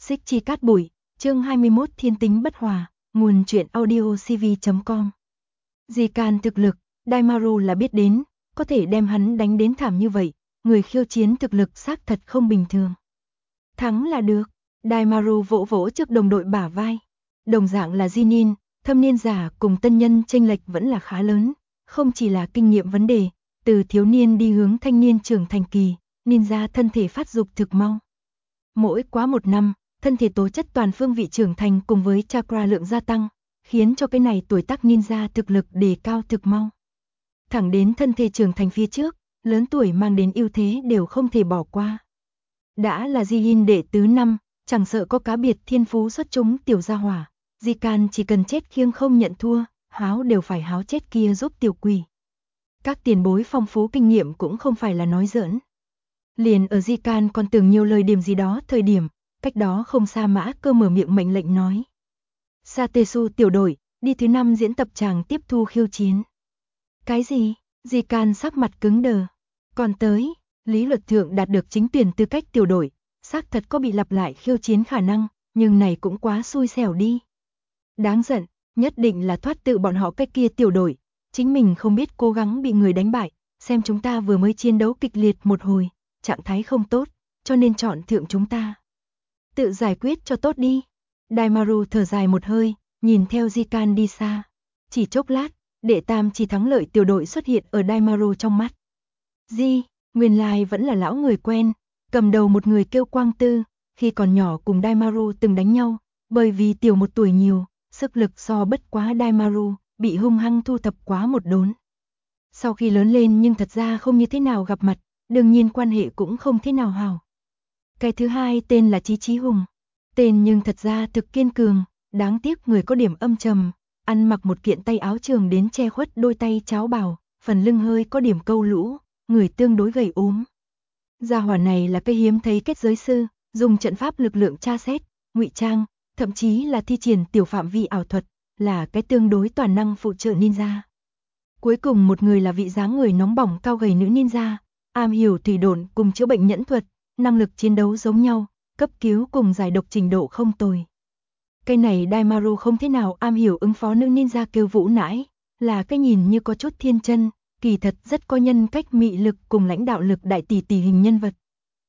Xích chi cát bụi, chương 21 thiên tính bất hòa, nguồn truyện audio cv.com. Di Can thực lực, Daimaru là biết đến, có thể đem hắn đánh đến thảm như vậy, người khiêu chiến thực lực xác thật không bình thường. Thắng là được, Daimaru vỗ vỗ trước đồng đội bả vai. Đồng dạng là Jinin, thâm niên giả cùng tân nhân chênh lệch vẫn là khá lớn, không chỉ là kinh nghiệm vấn đề, từ thiếu niên đi hướng thanh niên trưởng thành kỳ, ninja thân thể phát dục thực mau. Mỗi quá một năm, thân thể tố chất toàn phương vị trưởng thành cùng với chakra lượng gia tăng, khiến cho cái này tuổi tác ninja thực lực đề cao thực mau. Thẳng đến thân thể trưởng thành phía trước, lớn tuổi mang đến ưu thế đều không thể bỏ qua. Đã là Jihin đệ tứ năm, chẳng sợ có cá biệt thiên phú xuất chúng tiểu gia hỏa, Di Can chỉ cần chết khiêng không nhận thua, háo đều phải háo chết kia giúp tiểu quỷ. Các tiền bối phong phú kinh nghiệm cũng không phải là nói giỡn. Liền ở Di Can còn tưởng nhiều lời điểm gì đó thời điểm, cách đó không xa Mã Cơ mở miệng mệnh lệnh nói. Satesu tiểu đội, đi thứ 5 diễn tập tràng tiếp thu khiêu chiến. Cái gì? Di Can sắc mặt cứng đờ. Còn tới, lý luật thượng đạt được chính tuyển tư cách tiểu đội, xác thật có bị lặp lại khiêu chiến khả năng, nhưng này cũng quá xui xẻo đi. Đáng giận, nhất định là thoát tự bọn họ cái kia tiểu đội, chính mình không biết cố gắng bị người đánh bại, xem chúng ta vừa mới chiến đấu kịch liệt một hồi, trạng thái không tốt, cho nên chọn thượng chúng ta. Tự giải quyết cho tốt đi. Daimaru thở dài một hơi, nhìn theo Di Can đi xa. Chỉ chốc lát, đệ tam chỉ thắng lợi tiểu đội xuất hiện ở Daimaru trong mắt. Nguyên lai vẫn là lão người quen, cầm đầu một người kêu Quang Tư, khi còn nhỏ cùng Daimaru từng đánh nhau, bởi vì tiểu một tuổi nhiều, sức lực so bất quá Daimaru, bị hung hăng thu thập quá một đốn. Sau khi lớn lên nhưng thật ra không như thế nào gặp mặt, đương nhiên quan hệ cũng không thế nào hảo. Cái thứ hai tên là Chí Hùng, tên nhưng thật ra thực kiên cường, đáng tiếc người có điểm âm trầm, ăn mặc một kiện tay áo trường đến che khuất đôi tay cháo bào, phần lưng hơi có điểm câu lũ, người tương đối gầy ốm. Gia hỏa này là cái hiếm thấy kết giới sư, dùng trận pháp lực lượng tra xét, ngụy trang, thậm chí là thi triển tiểu phạm vi ảo thuật, là cái tương đối toàn năng phụ trợ ninja. Cuối cùng một người là vị dáng người nóng bỏng cao gầy nữ ninja, am hiểu thủy độn cùng chữa bệnh nhẫn thuật, năng lực chiến đấu giống nhau, cấp cứu cùng giải độc trình độ không tồi. Cái này Daimaru không thế nào am hiểu ứng phó nữ ninja kêu Vũ Nãi, là cái nhìn như có chút thiên chân, kỳ thật rất có nhân cách mị lực cùng lãnh đạo lực đại tỷ tỷ hình nhân vật.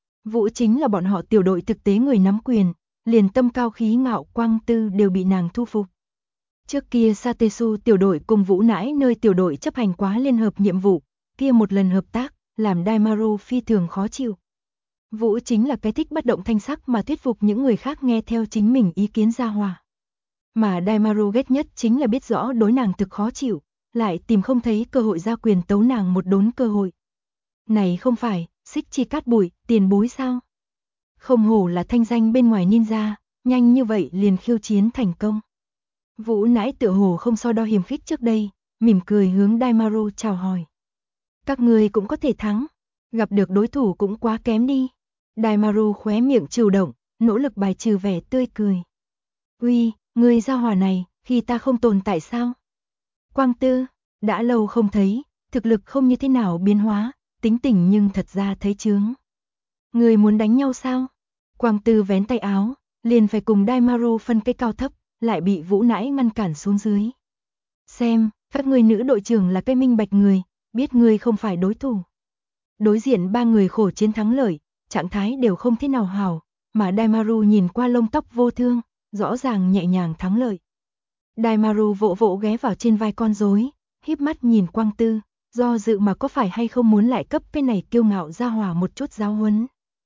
Vũ chính là bọn họ tiểu đội thực tế người nắm quyền, liền tâm cao khí ngạo Quang Tư đều bị nàng thu phục. Trước kia Satesu tiểu đội cùng Vũ Nãi nơi tiểu đội chấp hành quá liên hợp nhiệm vụ, kia một lần hợp tác, làm Daimaru phi thường khó chịu. Vũ chính là cái thích bất động thanh sắc mà thuyết phục những người khác nghe theo chính mình ý kiến gia hòa. Mà Daimaru ghét nhất chính là biết rõ đối nàng thực khó chịu, lại tìm không thấy cơ hội ra quyền tấu nàng một đốn cơ hội. Này không phải, xích chi cát bụi, tiền bối sao? Không hổ là thanh danh bên ngoài ninja, nhanh như vậy liền khiêu chiến thành công. Vũ Nãi tựa hồ không so đo hiềm khích trước đây, mỉm cười hướng Daimaru chào hỏi. Các người cũng có thể thắng, gặp được đối thủ cũng quá kém đi. Daimaru khóe miệng trừ động, nỗ lực bài trừ vẻ tươi cười. Uy, người gia hỏa này, khi ta không tồn tại sao? Quang Tư, đã lâu không thấy, thực lực không như thế nào biến hóa, tính tình nhưng thật ra thấy chướng. Người muốn đánh nhau sao? Quang Tư vén tay áo, liền phải cùng Daimaru phân cái cao thấp, lại bị Vũ Nãi ngăn cản xuống dưới. Xem, các người nữ đội trưởng là cái minh bạch người, biết người không phải đối thủ. Đối diện ba người khổ chiến thắng lợi, trạng thái đều không thế nào hảo, mà Daimaru nhìn qua lông tóc vô thương, rõ ràng nhẹ nhàng thắng lợi. Daimaru vỗ vỗ ghé vào trên vai con rối, híp mắt nhìn Quang Tư, do dự mà có phải hay không muốn lại cấp cái này kiêu ngạo ra hòa một chút giáo huấn.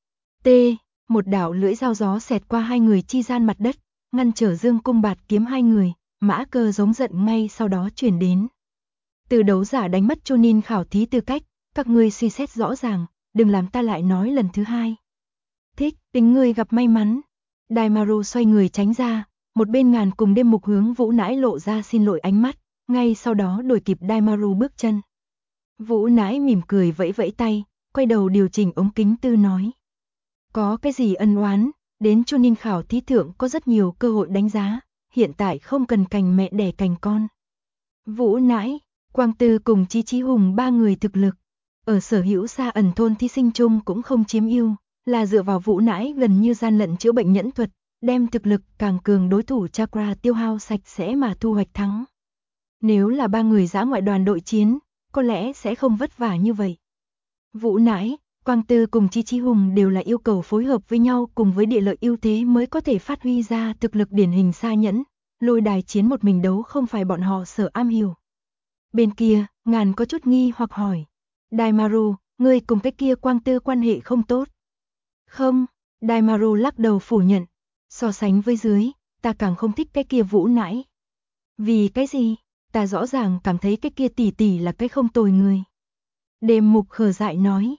Một đạo lưỡi dao gió xẹt qua hai người chi gian mặt đất, ngăn trở Dương Cung Bạt Kiếm hai người, Mã Cơ giống giận ngay sau đó truyền đến. Từ đấu giả đánh mất Chunin khảo thí tư cách, các ngươi suy xét rõ ràng, đừng làm ta lại nói lần thứ hai. Thích, tính ngươi gặp may mắn. Daimaru xoay người tránh ra, một bên ngàn cùng đêm mục hướng Vũ Nãi lộ ra xin lỗi ánh mắt, ngay sau đó đuổi kịp Daimaru bước chân. Vũ Nãi mỉm cười vẫy vẫy tay, quay đầu điều chỉnh ống kính tư nói. Có cái gì ân oán, đến Chunin khảo thí thượng có rất nhiều cơ hội đánh giá, hiện tại không cần cành mẹ đẻ cành con. Vũ Nãi, Quang Tư cùng Chí Hùng ba người thực lực, ở sở hữu xa ẩn thôn thí sinh chung cũng không chiếm ưu, là dựa vào Vũ Nãi gần như gian lận chữa bệnh nhẫn thuật, đem thực lực càng cường đối thủ chakra tiêu hao sạch sẽ mà thu hoạch thắng. Nếu là 3 người dã ngoại đoàn đội chiến, có lẽ sẽ không vất vả như vậy. Vũ Nãi, Quang Tư cùng Chi Chí Hùng đều là yêu cầu phối hợp với nhau cùng với địa lợi ưu thế mới có thể phát huy ra thực lực điển hình xa nhẫn, lôi đài chiến một mình đấu không phải bọn họ sở am hiểu. Bên kia, Ngàn có chút nghi hoặc hỏi, Daimaru, ngươi cùng cái kia Quang Tư quan hệ không tốt? Không, Daimaru lắc đầu phủ nhận, so sánh với dưới, ta càng không thích cái kia Vũ Nãi. Vì cái gì? Ta rõ ràng cảm thấy cái kia tỷ tỷ là cái không tồi người. Đêm Mục khờ dại nói,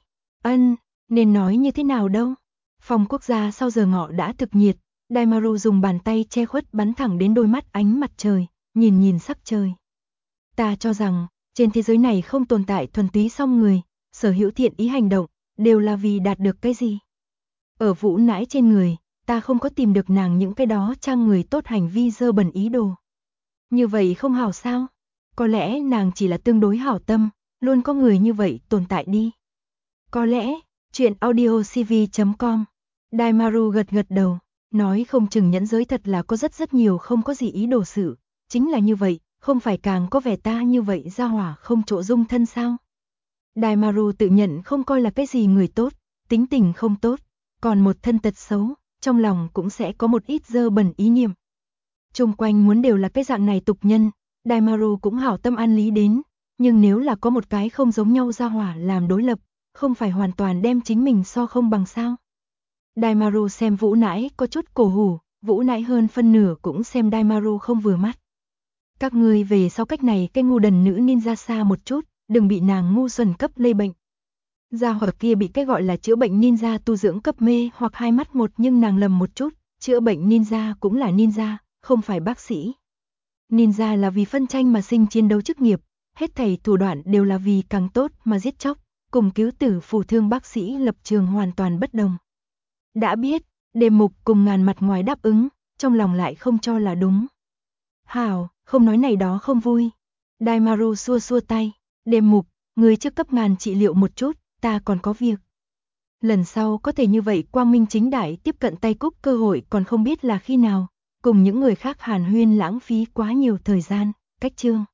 nên nói như thế nào đâu. Phòng quốc gia sau giờ ngọ đã thực nhiệt, Daimaru dùng bàn tay che khuất bắn thẳng đến đôi mắt ánh mặt trời, nhìn sắc trời. Ta cho rằng, trên thế giới này không tồn tại thuần túy song người, sở hữu thiện ý hành động, đều là vì đạt được cái gì. Ở Vũ Nãi trên người, ta không có tìm được nàng những cái đó trang người tốt hành vi dơ bẩn ý đồ. Như vậy không hảo sao? Có lẽ nàng chỉ là tương đối hảo tâm, luôn có người như vậy tồn tại đi. Có lẽ, chuyện audiocv.com. Daimaru gật đầu, nói không chừng nhẫn giới thật là có rất nhiều không có gì ý đồ sự, chính là như vậy, không phải càng có vẻ ta như vậy ra hỏa không chỗ dung thân sao? Daimaru tự nhận không coi là cái gì người tốt, tính tình không tốt, còn một thân tật xấu, trong lòng cũng sẽ có một ít dơ bẩn ý niệm. Chung quanh muốn đều là cái dạng này tục nhân, Daimaru cũng hảo tâm an lý đến, nhưng nếu là có một cái không giống nhau ra hỏa làm đối lập, không phải hoàn toàn đem chính mình so không bằng sao. Daimaru xem Vũ Nãi có chút cổ hủ, Vũ Nãi hơn phân nửa cũng xem Daimaru không vừa mắt. Các ngươi về sau cách này cái ngu đần nữ ninja xa một chút, đừng bị nàng ngu xuẩn cấp lây bệnh. Gia hỏa kia bị cái gọi là chữa bệnh ninja tu dưỡng cấp mê hoặc hai mắt một, nhưng nàng lầm một chút, chữa bệnh ninja cũng là ninja, không phải bác sĩ. Ninja là vì phân tranh mà sinh chiến đấu chức nghiệp, hết thảy thủ đoạn đều là vì càng tốt mà giết chóc, cùng cứu tử phù thương bác sĩ lập trường hoàn toàn bất đồng. Đã biết, Đêm Mục cùng Ngàn mặt ngoài đáp ứng, trong lòng lại không cho là đúng. Hảo, không nói này đó không vui. Daimaru xua tay, Đêm Mục, người trước cấp Ngàn trị liệu một chút, ta còn có việc. Lần sau có thể như vậy quang minh chính đại tiếp cận tay cúc cơ hội còn không biết là khi nào, cùng những người khác hàn huyên lãng phí quá nhiều thời gian, cách chương.